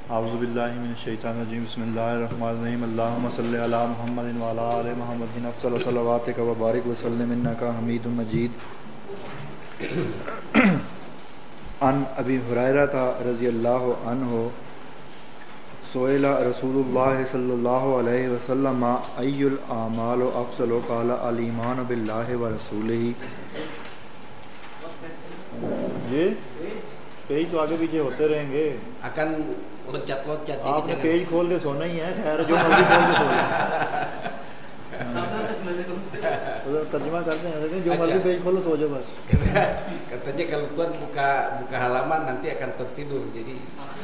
आऊज़ुबिल्लाहि मिनश्शैतानिर्रजीम बिस्मिल्लाहिर्रहमानिर्रहीम अल्लाहुम्मा सल्लि अला मुहम्मदिन व अला आलि मुहम्मदिन अफ़ज़ल सलवातिक व बारिक व सल्लिम इन्नका हमीदुम मजीद। अन अबी हुरैरा रज़ियल्लाहु अन्हु सुइला रसूलुल्लाह सल्लल्लाहु अलैहि वसल्लम अय्युल आमालु अफ़ज़लु क़ाला अल ईमानु बिल्लाहि व रसूलिही। ये पेज तो आगे पीछे होते रहेंगे, akan loncat-loncat ini आपने jangan. पेज खोल के सोना ही है। खैर जो मर्जी खोल के सो जाए। तर्जुमा करते हैं जो मर्जी पेज खोलो सो जाओ बस। Katanya kalau Tuhan buka halaman nanti akan tertidur. Jadi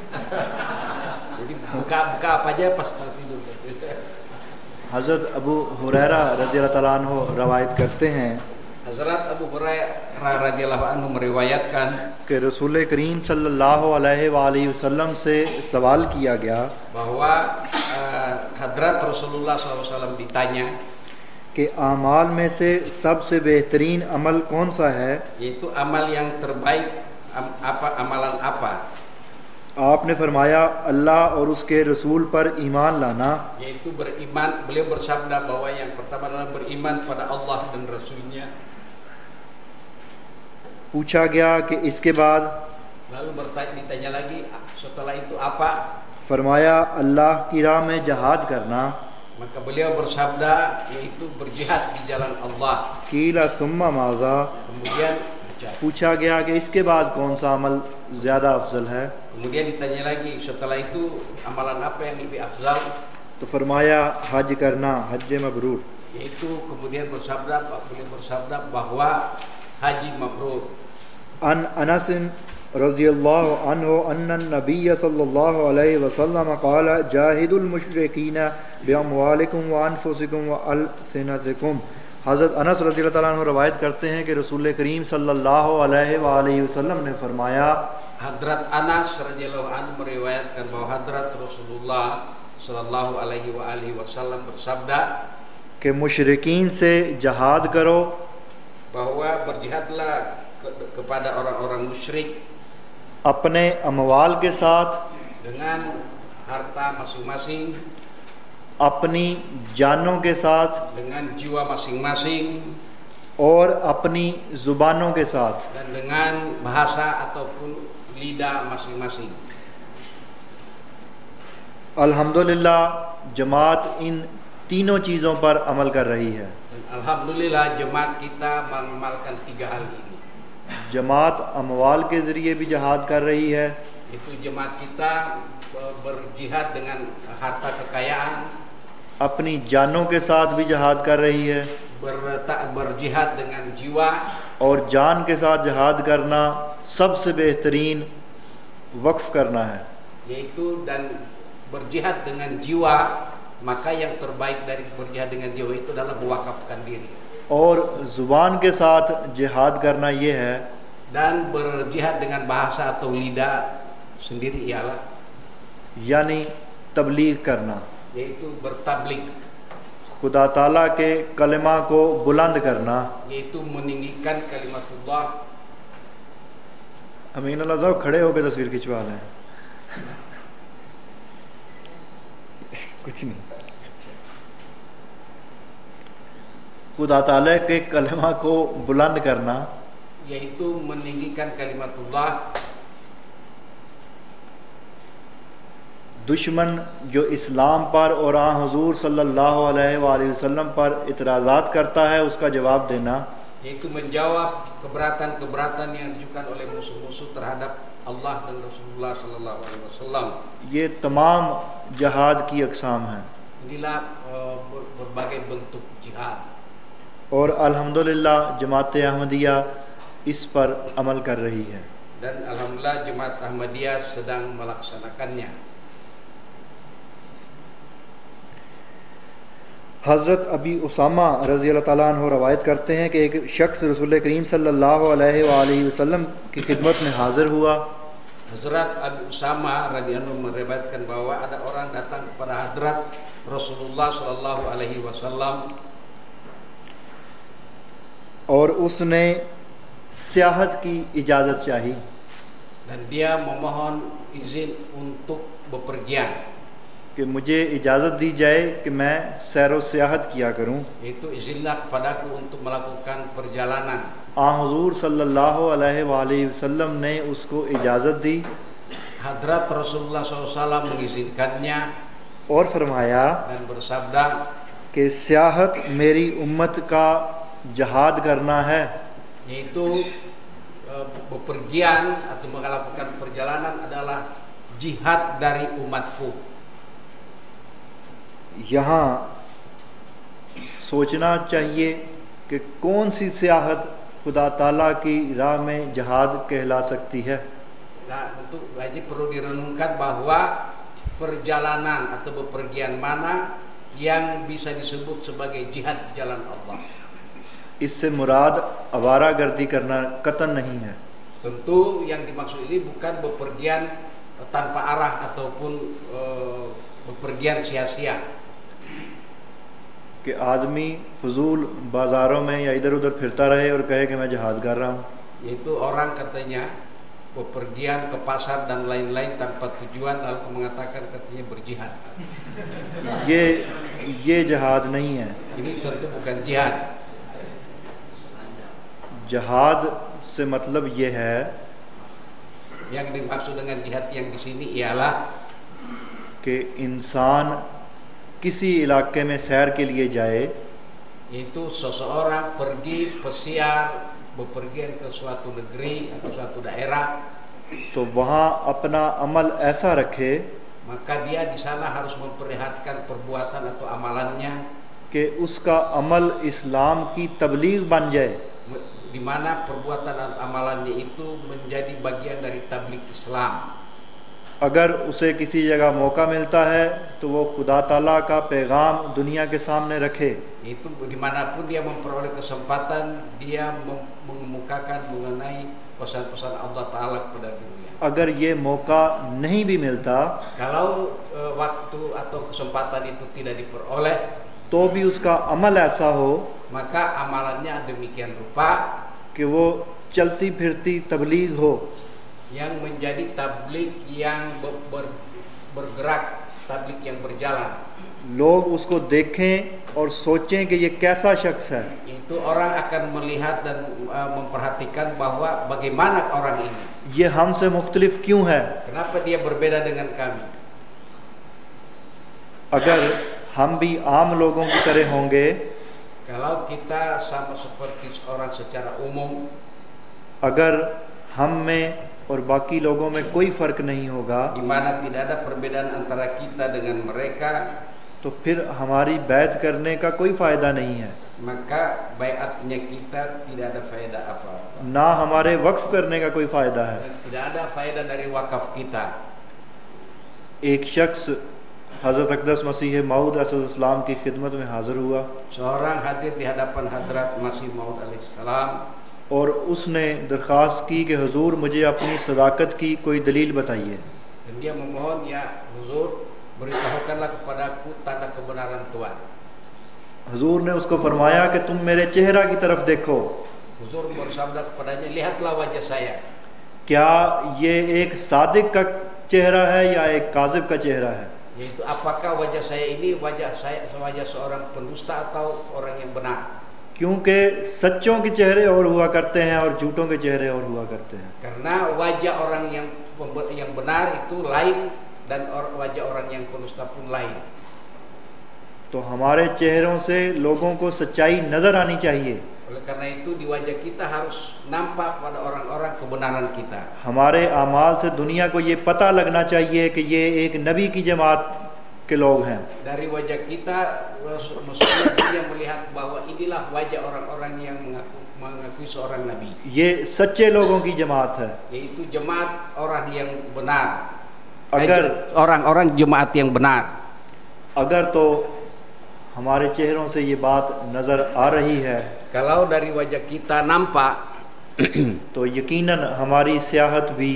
buka apa aja pas tertidur. हज़रत अबू हुरैरा रज़ियल्लाहु ताला अन्हु रवायत करते हैं Hazrat Abu Hurairah radhiyallahu anhu meriwayatkan कि रसूल करीम सल्लल्लाहु अलैहि वसल्लम से सवाल किया गया bahwa Hadrat Rasulullah SAW ditanya कि आमाल में से सबसे बेहतरीन अमल कौन सा है। yaitu amal yang terbaik amalan apa. आपने फरमाया अल्लाह और उसके रसूल पर ईमान लाना। Yaitu beriman. Beliau bersabda bahwa yang pertama adalah beriman pada Allah dan Rasulnya. पूछा गया कि इसके बाद, Lalu ditanya lagi setelah itu apa. फरमाया अल्लाह की राह में जहाद करना। Maka beliau bersabda yaitu berjihad di jalan Allah. कीला सुम्मा माज़ा, Kemudian पूछा गया कि इसके बाद कौन सा अमल ज़्यादा अफजल है। Kemudian ditanya lagi setelah itu amalan apa yang lebih afzal. तो फरमाया हज करना, हज मबरूर। Yaitu kemudian beliau bersabda bahwa haji mabrur. अन अनस रज़ियल्लाहु अन्हु अन्न नबी सल्लल्लाहु अलैहि वसल्लम क़ाल जाहिदुल मुशरिकीन बिअमवालिकुम व अनफुसिकुम व अलसिनतिकुम। हज़रत अनस रज़ियल्लाहु ताला अन्हु रवायत करते हैं कि रसूल करीम सल्लल्लाहु अलैहि वसल्लम ने फरमाया, Hadrat Anas radhiyallahu anhu meriwayatkan bahwa Hadrat Rasulullah sallallahu alaihi wasallam bersabda कि मुशरिकीन से जहाद करो, bahwa berjihadlah kepada orang-orang musyrik अपने अमवाल के साथ, dengan harta masing-masing, अपनी जानों के साथ dengan jiwa masing-masing, और अपनी ज़ुबानों के साथ। dan dengan bahasa ataupun lidah masing-masing. अल्हम्दुलिल्लाह जमात इन तीनों चीज़ों पर अमल कर रही है। Dan alhamdulillah jemaat kita mengamalkan tiga hal ini. जमात अमवाल के ज़रिए भी जहाद कर रही है, Itu jemaat kita berjihad dengan harta kekayaan, अपनी जानों के साथ भी जहाद कर रही है, berjihad dengan jiwa, और जान के साथ जहाद करना सबसे बेहतरीन वक्फ करना है। yaitu dan berjihad dengan jiwa, maka yang terbaik dari berjihad dengan jiwa itu adalah mewakafkan diri. और ज़ुबान के साथ जिहाद करना ये है, Dan berjihad dengan bahasa atau lidah sendiri ialah यानी तबलीग करना, yaitu bertablik, खुदा ताला के कलिमा को बुलंद करना। yaitu meninggikan kalimatullah. अमीन अल्लाह साहब खड़े होकर तस्वीर खिंचवा लें। कुछ नहीं, खुदा ताला के कलिमा को बुलंद करना, Yaitu meninggikan kalimatullah. दुश्मन जो इस्लाम पर और हुजूर सल्लल्लाहु अलैहि वसल्लम पर इतराज़ात करता है उसका जवाब देना, Yaitu menjawab keberatan-keberatan yang diajukan oleh musuh-musuh terhadap Allah dan Rasulullah Sallallahu Alaihi Wasallam. ये तमाम जहाद की अक़साम हैं। Inilah berbagai bentuk jihad. और अल्हम्दुलिल्लाह जमात अहमदिया इस पर अमल कर रही है। Dan alhamdulillah jemaat Ahmadiyah sedang melaksanakannya. हज़रत अबी उसामा रज़ियल्लाहु ताला अन्हु रवायत करते हैं कि एक शख्स रसूल करीम सल्लल्लाहु अलैहि वसल्लम की खिदमत में हाज़िर हुआ। Hazrat Abu Usama radhiyallahu anhu meriwayatkan bahwa ada orang datang kepada Hadrat Rasulullah Sallallahu Alaihi Wasallam और उसने सियाहत की इजाज़त चाही। Dan dia memohon izin untuk bepergian, कि मुझे इजाज़त दी जाए कि मैं सैर व सियाहत किया करूं। yaitu izinlah kepadaku untuk melakukan perjalanan. हुजूर सल्लल्लाहु अलैहि वसल्लम ने उसको इजाज़त दी Hadrat Rasulullah SAW mengizinkannya और फरमाया dan bersabda, कि सियाहत मेरी उम्मत का जहाद करना है, yaitu bepergian atau melakukan perjalanan adalah jihad dari umatku. यहाँ सोचना चाहिए कि कौन सी सियाहत खुदा ताला की राह में जहाद कहला सकती है। Nah, untuk wajib perlu direnungkan bahwa perjalanan atau bepergian mana yang bisa disebut sebagai jihad di jalan Allah. इससे मुराद आवारागर्दी करना कतन नहीं है। Tentu yang dimaksud ini bukan bepergian tanpa arah ataupun bepergian sia-sia. कि आदमी फजूल बाज़ारों में या इधर उधर फिरता रहे और कहे कि मैं जहाद कर रहा हूँ। Yaitu orang katanya bepergian ke pasar dan lain-lain tanpa tujuan lalu mengatakan katanya berjihad. ये जहाद नहीं है। Ini tentu bukan jihad. जहाद से मतलब ये है Yang dimaksud dengan jihad yang di sini ialah कि इंसान किसी इलाके में सैर के लिए जाए, yaitu seseorang pergi pesiar bepergian ke suatu negeri atau suatu daerah, तो वहाँ अपना अमल ऐसा रखे maka dia di sana harus memperlihatkan perbuatan atau amalannya कि उसका अमल इस्लाम की तबलीग बन जाए, di mana perbuatan atau amalannya itu menjadi bagian dari tabligh Islam. अगर उसे किसी जगह मौका मिलता है तो वो खुदा ताला का पैगाम दुनिया के सामने रखे। Itu dimanapun dia memperoleh kesempatan, dia mengemukakan mengenai pesan-pesan Allah Ta'ala kepada dunia. अगर ये मौका नहीं भी मिलता Kalau waktu atau kesempatan itu tidak diperoleh, तो भी उसका अमल ऐसा हो maka amalannya demikian rupa कि वो चलती फिरती तबलीग हो, yang menjadi tabligh yang bergerak, tabligh yang berjalan. लोग उसको देखें और सोचें कि ये कैसा शख्स है। Itu orang akan melihat dan memperhatikan bahwa bagaimana orang ini, ये हमसे मुख्तलिफ क्यों है। kenapa dia berbeda dengan kami. अगर हम भी आम लोगों की तरह होंगे, Kalau kita sama seperti orang secara umum, अगर हम में और बाकी लोगों में कोई फ़र्क नहीं होगा, di mana tidak ada perbedaan antara kita dengan mereka, तो फिर हमारी बैत करने का कोई फ़ायदा नहीं है, maka baiatnya kita tidak ada faedah apa-apa. ना हमारे वक्फ करने का कोई फ़ायदा है। Dan tidak ada faedah dari wakaf kita. एक शख्स हज़रत अक़दस मसीह मऊद अलैहिस्सलाम की खिदमत में हाज़िर हुआ Seorang hadir di hadapan Hadrat Masih Maud alaihissalam और उसने दरख्वास्त की कि हुजूर मुझे अपनी सदाकत की कोई दलील बताइए। dan dia memohon, ya Huzur, beritahukanlah kepadaku tanda kebenaran Tuhan. हुजूर ने उसको फरमाया कि तुम मेरे चेहरा की तरफ देखो, Huzur bersabda kepadanya, lihatlah wajah saya. क्या ये एक सादिक का चेहरा है या एक काज़िब का चेहरा है। Yaitu apakah wajah saya ini wajah seorang pendusta atau orang yang benar. क्योंकि सच्चों के चेहरे और हुआ करते हैं और झूठों के चेहरे और हुआ करते हैं। Karena wajah orang yang benar itu lain dan wajah orang yang pendusta pun lain. तो हमारे चेहरों से लोगों को सच्चाई नज़र आनी चाहिए। Oleh karena itu di wajah kita harus nampak pada orang-orang kebenaran kita. हमारे आमाल से दुनिया को ये पता लगना चाहिए कि ये एक नबी की जमात के लोग हैं। Dari wajah kita mestinya dia melihat bahwa inilah wajah orang-orang yang mengakui seorang nabi. ये सच्चे लोगों की जमात है। Yaitu jemaat orang yang benar. अगर Orang-orang jemaat yang benar. अगर तो हमारे चेहरों से ये बात नज़र आ रही है Kalau dari wajah kita nampak तो यकीनन हमारी सियाहत भी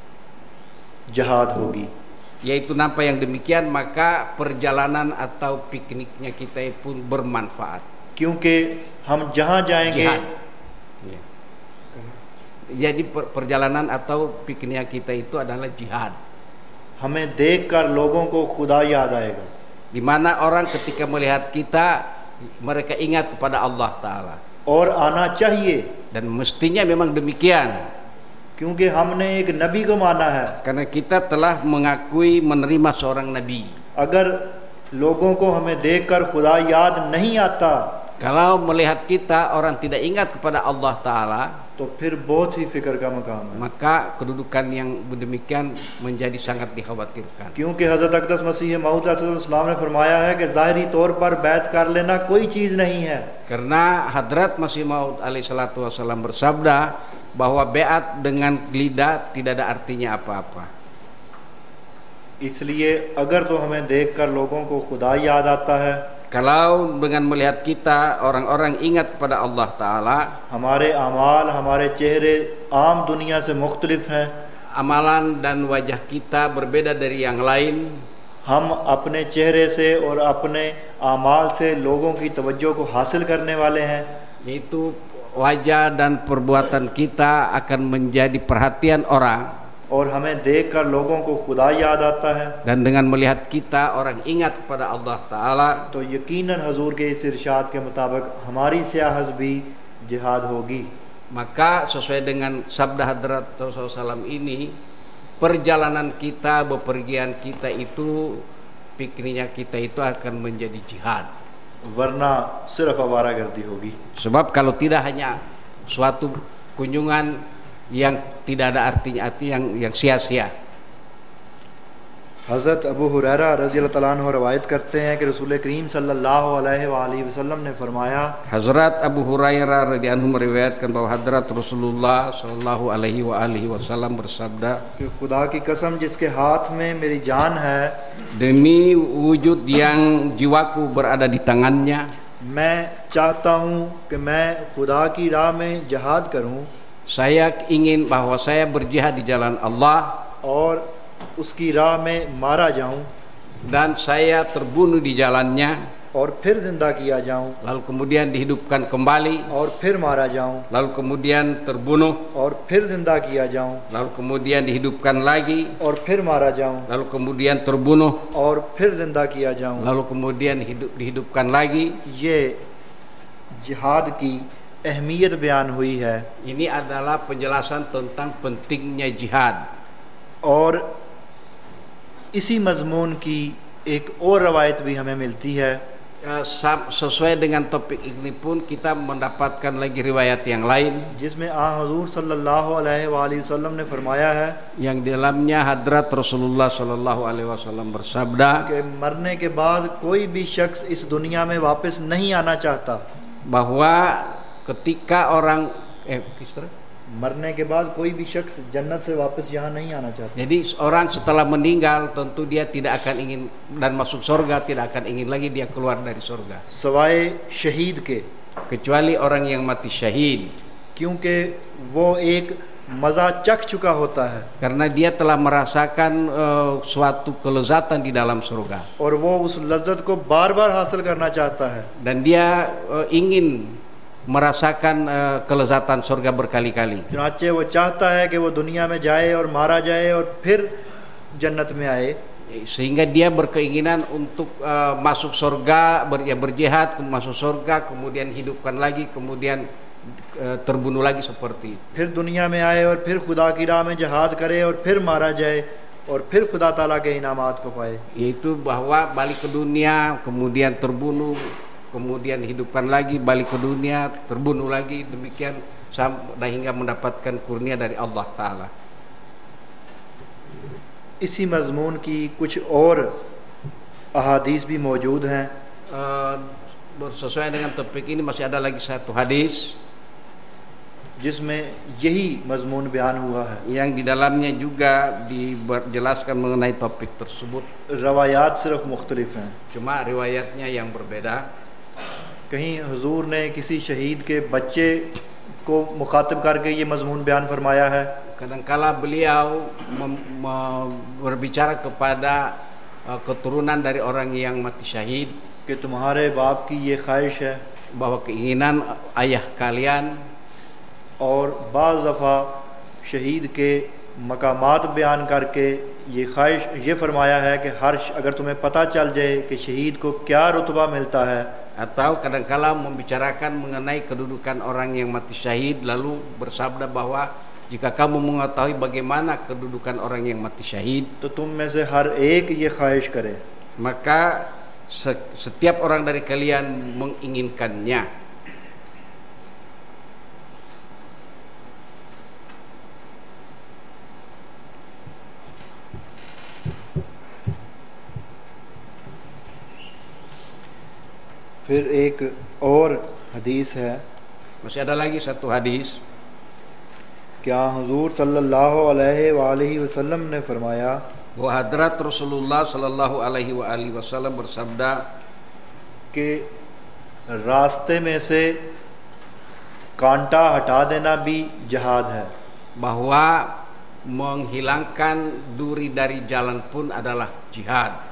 जहाद होगी। yaitu nampak yang demikian, maka perjalanan atau pikniknya kita pun bermanfaat. क्योंकि हम जहाँ जाएंगे Jihad. Jadi perjalanan atau piknik kita itu adalah jihad. हमें देखकर लोगों को खुदा याद आएगा, Di mana orang ketika melihat kita, mereka ingat kepada Allah Ta'ala. और आना चाहिए, Dan mestinya memang demikian. क्योंकि हमने एक नबी को माना है. Karena kita telah mengakui menerima seorang nabi. अगर लोगों को हमें देखकर खुदा याद नहीं आता, Kalau melihat kita orang tidak ingat kepada Allah Ta'ala, तो फिर बहुत ही फिक्र का मकाम है. maka kedudukan yang demikian menjadi sangat dikhawatirkan. क्योंकि हज़रत अक़दस मसीह मऊद अलैहिस्सलाम ने फरमाया है कि ज़ाहिरी तौर पर बैत कर लेना कोई चीज़ नहीं है. Karena Hadrat Masih Maud alaihissalatu wassalam bersabda bahwa beat dengan lidah tidak ada artinya apa-apa. इसलिए अगर तो हमें देखकर लोगों को खुदा याद आता है, Kalau dengan melihat kita orang-orang ingat kepada Allah Ta'ala, हमारे अमाल, हमारे चेहरे आम दुनिया से मुख्तलिफ हैं, amalan dan wajah kita berbeda dari yang lain, हम अपने चेहरे से और अपने अमाल से लोगों की तवज्जो को हासिल करने वाले हैं, yaitu wajah dan perbuatan kita akan menjadi perhatian orang. और हमें देखकर लोगों को खुदा याद आता है, Dan dengan melihat kita orang ingat kepada Allah Ta'ala, तो यकीनन हजूर के इस इरशाद के मुताबिक हमारी सियाहत भी जिहाद होगी. maka sesuai dengan sabda Hadrat Rasulullah SAW ini, perjalanan kita, bepergian kita itu, pikirnya kita itu akan menjadi jihad. वरना सिर्फ आवारागर्दी होगी. Sebab kalau tidak hanya suatu kunjungan yang tidak ada artinya, yang sia-sia. हज़रत अबू हुरैरा रज़ी अल्लाह तआला अन्हु रवायत करते हैं कि रसूल करीम सल्लल्लाहु अलैहि वसल्लम ने फरमाया, Hazrat Abu Hurairah radhiyallahu anhu meriwayatkan bahwa Hadrat Rasulullah sallallahu alaihi wasallam bersabda, कि खुदा की कसम जिसके हाथ में मेरी जान है, demi wujud yang jiwaku berada di tangannya, मैं चाहता हूँ कि मैं खुदा की राह में जिहाद करूँ saya ingin bahwa saya berjihad di jalan Allah और उसकी राह में मारा जाऊँ dan saya terbunuh di jalannya, और फिर जिंदा किया जाऊँ lalu kemudian dihidupkan kembali, और फिर मारा जाऊँ lalu kemudian terbunuh, और फिर जिंदा किया जाऊँ lalu kemudian dihidupkan lagi, और फिर मारा जाऊँ lalu kemudian terbunuh, और फिर जिंदा किया जाऊँ. lalu kemudian dihidupkan lagi. ये जिहाद की अहमियत बयान हुई है. Ini adalah penjelasan tentang pentingnya jihad. और इसी मजमून की एक और रवायत भी हमें मिलती है. Sesuai dengan topik ini pun kita mendapatkan lagi riwayat yang lain जिसमें हजूर सल्लल्लाहु अलैहि वसल्लम ने फरमाया है yang di dalamnya Hadrat Rasulullah sallallahu alaihi wasallam bersabda कि मरने के बाद कोई भी शख्स इस दुनिया में वापस नहीं आना चाहता. bahwa ketika orang मरने के बाद कोई भी शख्स जन्नत से वापस यहाँ नहीं आना चाहता. jadi orang setelah meninggal tentu dia tidak akan ingin dan masuk surga, tidak akan ingin lagi dia keluar dari surga सवाए शहीद के, kecuali orang yang mati syahid, क्योंकि वो एक मज़ा चख चुका होता है karena dia telah merasakan suatu kelezatan di dalam surga और वो उस लज्जत को बार बार हासिल करना चाहता है. dan dia ingin merasakan kelezatan surga berkali-kali. चुनाचे वो चाहता है कि वो दुनिया में जाए और मारा जाए और फिर जन्नत में आए. Sehingga dia berkeinginan untuk masuk surga, berjihad, masuk surga, kemudian hidupkan lagi, kemudian terbunuh lagi seperti itu. फिर दुनिया में आए और फिर खुदा की राह में जहाद करे और फिर मारा जाए और फिर खुदा ताला के इनामात को पाए. Yaitu bahwa balik ke dunia, kemudian terbunuh, kemudian hidupkan lagi, balik ke dunia, terbunuh lagi, demikian sampai hingga mendapatkan kurnia dari Allah Ta'ala. इसी मजमून की कुछ और अहादीस भी मौजूद हैं. Sesuai dengan topik ini masih ada lagi satu hadis जिसमें यही मजमून बयान हुआ है. yang di dalamnya juga dijelaskan mengenai topik tersebut. रवायात सिर्फ मुख्तलिफ हैं. Cuma riwayatnya yang berbeda. कहीं हुजूर ने किसी शहीद के बच्चे को मुखातिब करके ये मजमून बयान फरमाया है. Kadangkala beliau berbicara kepada keturunan dari orang yang mati syahid कि तुम्हारे बाप की ये ख्वाहिश है bahwa keinginan ayah kalian और बाज़ दफ़ा शहीद के मकामात बयान करके ये ख्वाहिश ये फरमाया है कि अगर तुम्हें पता चल जाए कि शहीद को क्या रुतबा मिलता है, atau kadangkala membicarakan mengenai kedudukan orang yang mati syahid, lalu bersabda bahwa jika kamu mengetahui bagaimana kedudukan orang yang mati syahid, तो तुम में से हर एक ये ख्वाहिश करे, maka setiap orang dari kalian menginginkannya. फिर एक और हदीस है, Masih ada lagi satu hadis, क्या हुजूर सल्लल्लाहु अलैहि वसल्लम ने फरमाया bahwa hadrat Rasulullah sallallahu alaihi wasallam bersabda कि रास्ते में से कांटा हटा देना भी जिहाद है, bahwa menghilangkan duri dari jalan pun adalah jihad.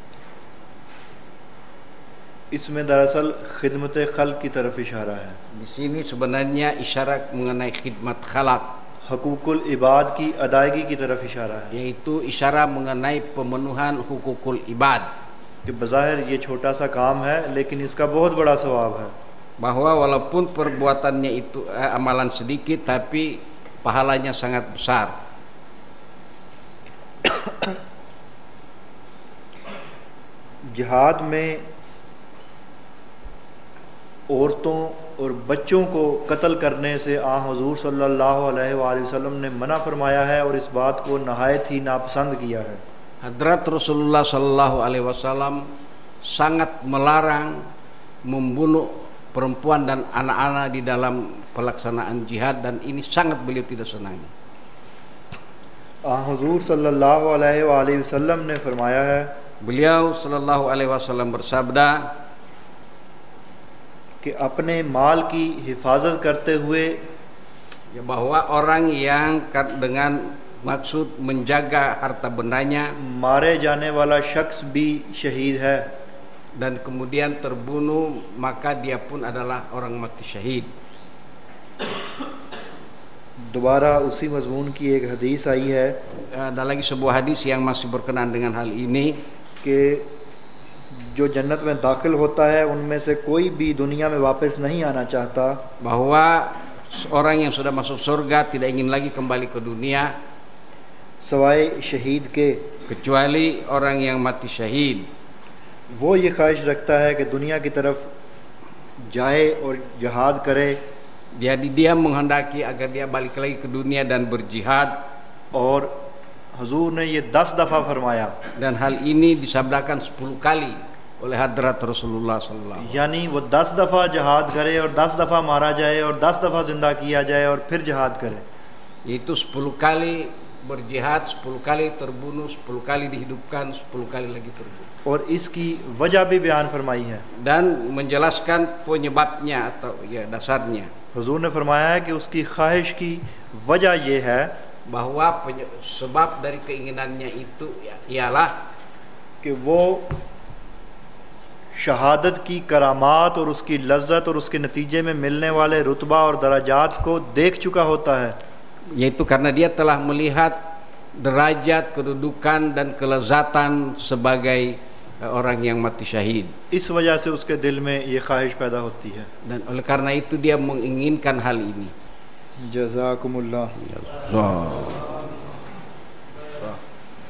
इसमें दरअसल खिदमत खल्क की तरफ इशारा है। Di sini sebenarnya isyarat mengenai khidmat khalaq, हकूकुल इबाद की अदायगी की तरफ इशारा है, yaitu isyarat mengenai pemenuhan hukukul ibad, कि बज़ाहिर ये छोटा सा काम है लेकिन इसका बहुत बड़ा सवाब है। bahwa walaupun perbuatannya itu amalan sedikit tapi pahalanya sangat besar. जिहाद में औरतों और बच्चों को कत्ल करने से हुज़ूर सल्लल्लाहु अलैहि वसल्लम ने मना फरमाया है और इस बात को नहायत ही नापसंद किया है। Hadrat Rasulullah sallallahu alaihi wasallam sangat melarang membunuh perempuan dan anak-anak di dalam pelaksanaan jihad, dan ini sangat beliau tidak senangi. हुज़ूर सल्लल्लाहु अलैहि वसल्लम ने फरमाया है, Beliau sallallahu alaihi wasallam bersabda कि अपने माल की हिफाजत करते हुए ya, bahwa orang yang dengan maksud menjaga harta bendanya मारे जाने वाला शख्स भी शहीद है, dan kemudian terbunuh, maka dia pun adalah orang mati syahid. दोबारा उसी मजमून की एक हदीस आई है Ada lagi sebuah hadis yang masih berkenaan dengan hal ini, कि जो जन्नत में दाखिल होता है उनमें से कोई भी दुनिया में वापस नहीं आना चाहता, bahwa orang yang sudah masuk surga tidak ingin lagi kembali ke dunia सवाए शहीद के, kecuali orang yang mati syahid. वो ये ख्वाहिश रखता है कि दुनिया की तरफ जाए और जिहाद करे, Dia menghendaki agar dia balik lagi ke dunia dan berjihad, और हुजूर ने ये 10 दफ़ा फरमाया, dan hal ini disabdakan 10 kali oleh hadrat Rasulullah sallallahu alaihi wasallam. यानी वो 10 दफ़ा जिहाद करे और 10 दफ़ा मारा जाए और 10 दफ़ा जिंदा किया जाए और फिर जिहाद करे, Yaitu 10 kali berjihad, 10 kali terbunuh, 10 kali dihidupkan, 10 kali lagi terbunuh. और इसकी वजह भी बयान फरमाई है। Dan menjelaskan penyebabnya atau ya dasarnya, हुजूर ने फरमाया है कि उसकी ख्वाहिश की वजह ये है bahwa sebab dari keinginannya itu ialah कि वो शहादत की करामात और उसकी लज्जत और उसके नतीजे में मिलने वाले रुतबा और दराजात को देख चुका होता है, yaitu karena dia telah melihat derajat, kedudukan dan kelezatan sebagai orang yang mati syahid. इस वजह से उसके दिल में ये ख्वाहिश पैदा होती है। Dan oleh karena itu dia menginginkan hal ini. जज़ाकुमुल्लाह।